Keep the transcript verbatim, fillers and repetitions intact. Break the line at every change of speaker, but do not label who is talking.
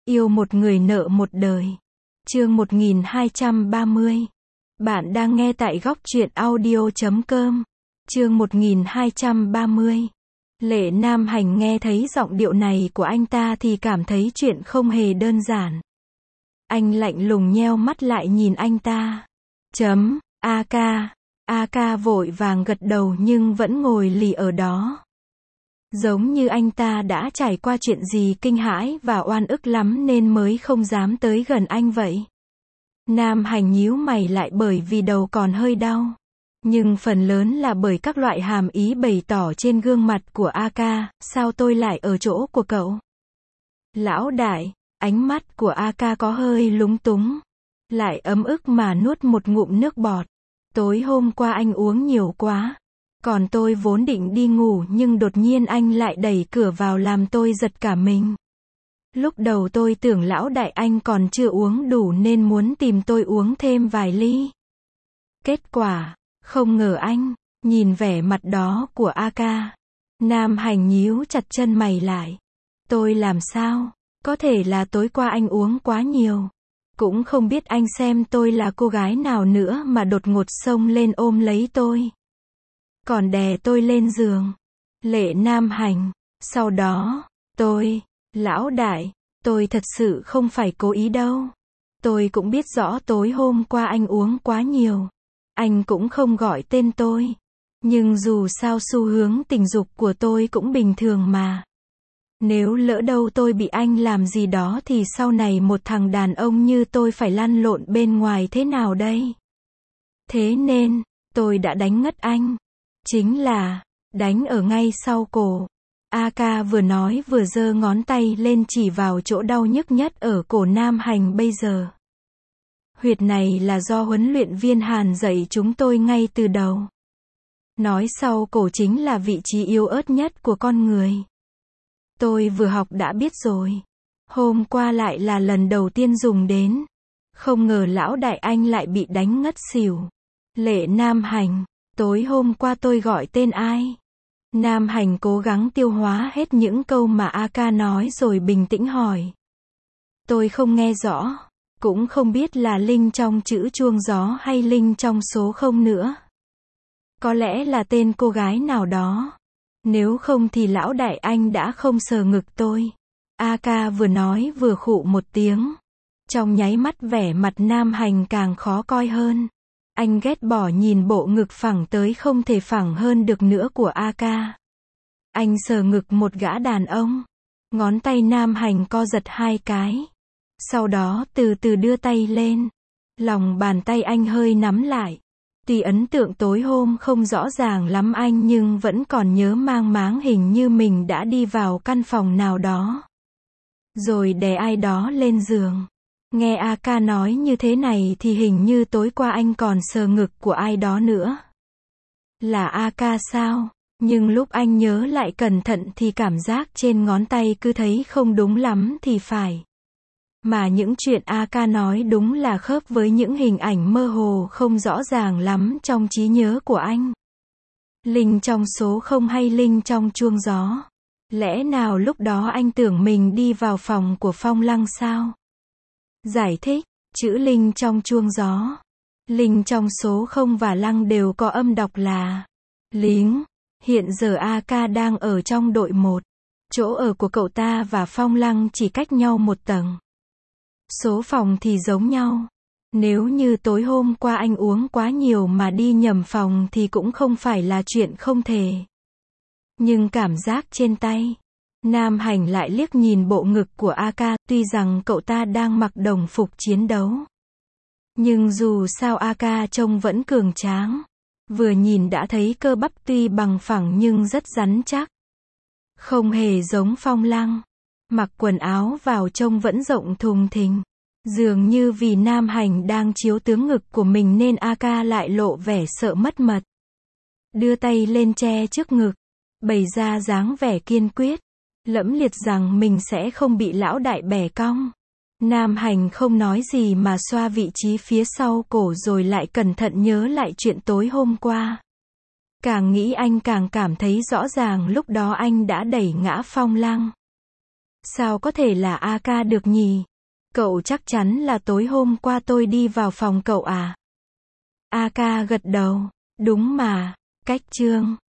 Yêu một người nợ một đời. Chương một nghìn hai trăm ba mươi. Bạn đang nghe tại góc truyện audio chấm com. Chương một nghìn hai trăm ba mươi. Lệ Nam Hành nghe thấy giọng điệu này của anh ta thì cảm thấy chuyện không hề đơn giản. Anh lạnh lùng nheo mắt lại nhìn anh ta. Chấm, a ca. a ca vội vàng gật đầu nhưng vẫn ngồi lì ở đó. Giống như anh ta đã trải qua chuyện gì kinh hãi và oan ức lắm nên mới không dám tới gần anh vậy. Nam Hành nhíu mày lại bởi vì đầu còn hơi đau. Nhưng phần lớn là bởi các loại hàm ý bày tỏ trên gương mặt của a ca, sao tôi lại ở chỗ của cậu? Lão đại, ánh mắt của a ca có hơi lúng túng. Lại ấm ức mà nuốt một ngụm nước bọt. Tối hôm qua anh uống nhiều quá. Còn tôi vốn định đi ngủ nhưng đột nhiên anh lại đẩy cửa vào làm tôi giật cả mình. Lúc đầu tôi tưởng lão đại anh còn chưa uống đủ nên muốn tìm tôi uống thêm vài ly. Kết quả, không ngờ anh, nhìn vẻ mặt đó của a ca. Nam Hành nhíu chặt chân mày lại. Tôi làm sao? Có thể là tối qua anh uống quá nhiều. Cũng không biết anh xem tôi là cô gái nào nữa mà đột ngột xông lên ôm lấy tôi. Còn đè tôi lên giường. Lệ Nam Hành. Sau đó, tôi, lão đại, tôi thật sự không phải cố ý đâu. Tôi cũng biết rõ tối hôm qua anh uống quá nhiều. Anh cũng không gọi tên tôi. Nhưng dù sao xu hướng tình dục của tôi cũng bình thường mà. Nếu lỡ đâu tôi bị anh làm gì đó thì sau này một thằng đàn ông như tôi phải lăn lộn bên ngoài thế nào đây? Thế nên, tôi đã đánh ngất anh. Chính là, đánh ở ngay sau cổ. a ca vừa nói vừa giơ ngón tay lên chỉ vào chỗ đau nhức nhất ở cổ Nam Hành bây giờ. Huyệt này là do huấn luyện viên Hàn dạy chúng tôi ngay từ đầu. Nói sau cổ chính là vị trí yếu ớt nhất của con người. Tôi vừa học đã biết rồi. Hôm qua lại là lần đầu tiên dùng đến. Không ngờ lão đại anh lại bị đánh ngất xỉu. Lệ Nam Hành. Tối hôm qua tôi gọi tên ai? Nam Hành cố gắng tiêu hóa hết những câu mà a ca nói rồi bình tĩnh hỏi. Tôi không nghe rõ. Cũng không biết là linh trong chữ chuông gió hay linh trong số không nữa. Có lẽ là tên cô gái nào đó. Nếu không thì lão đại anh đã không sờ ngực tôi. a ca vừa nói vừa khụ một tiếng. Trong nháy mắt vẻ mặt Nam Hành càng khó coi hơn. Anh ghét bỏ nhìn bộ ngực phẳng tới không thể phẳng hơn được nữa của a ca. Anh sờ ngực một gã đàn ông. Ngón tay Nam Hành co giật hai cái. Sau đó từ từ đưa tay lên. Lòng bàn tay anh hơi nắm lại. Tuy ấn tượng tối hôm không rõ ràng lắm anh nhưng vẫn còn nhớ mang máng hình như mình đã đi vào căn phòng nào đó. Rồi đè ai đó lên giường. Nghe a ca nói như thế này thì hình như tối qua anh còn sờ ngực của ai đó nữa. Là a ca sao? Nhưng lúc anh nhớ lại cẩn thận thì cảm giác trên ngón tay cứ thấy không đúng lắm thì phải. Mà những chuyện a ca nói đúng là khớp với những hình ảnh mơ hồ không rõ ràng lắm trong trí nhớ của anh. Linh trong số không hay linh trong chuông gió? Lẽ nào lúc đó anh tưởng mình đi vào phòng của Phong Lăng sao? Giải thích, chữ linh trong chuông gió. Linh trong số không và lăng đều có âm đọc là lính. Hiện giờ a ca đang ở trong đội một. Chỗ ở của cậu ta và Phong Lăng chỉ cách nhau một tầng. Số phòng thì giống nhau. Nếu như tối hôm qua anh uống quá nhiều mà đi nhầm phòng thì cũng không phải là chuyện không thể. Nhưng cảm giác trên tay. Nam Hành lại liếc nhìn bộ ngực của a ca, tuy rằng cậu ta đang mặc đồng phục chiến đấu. Nhưng dù sao a ca trông vẫn cường tráng. Vừa nhìn đã thấy cơ bắp tuy bằng phẳng nhưng rất rắn chắc. Không hề giống Phong Lăng. Mặc quần áo vào trông vẫn rộng thùng thình. Dường như vì Nam Hành đang chiếu tướng ngực của mình nên a ca lại lộ vẻ sợ mất mật. Đưa tay lên che trước ngực. Bày ra dáng vẻ kiên quyết. Lẫm liệt rằng mình sẽ không bị lão đại bẻ cong. Nam Hành không nói gì mà xoa vị trí phía sau cổ rồi lại cẩn thận nhớ lại chuyện tối hôm qua. Càng nghĩ anh càng cảm thấy rõ ràng lúc đó anh đã đẩy ngã Phong Lăng. Sao có thể là a ca được nhỉ? Cậu chắc chắn là tối hôm qua tôi đi vào phòng cậu à? a ca gật đầu. Đúng mà. Cách chương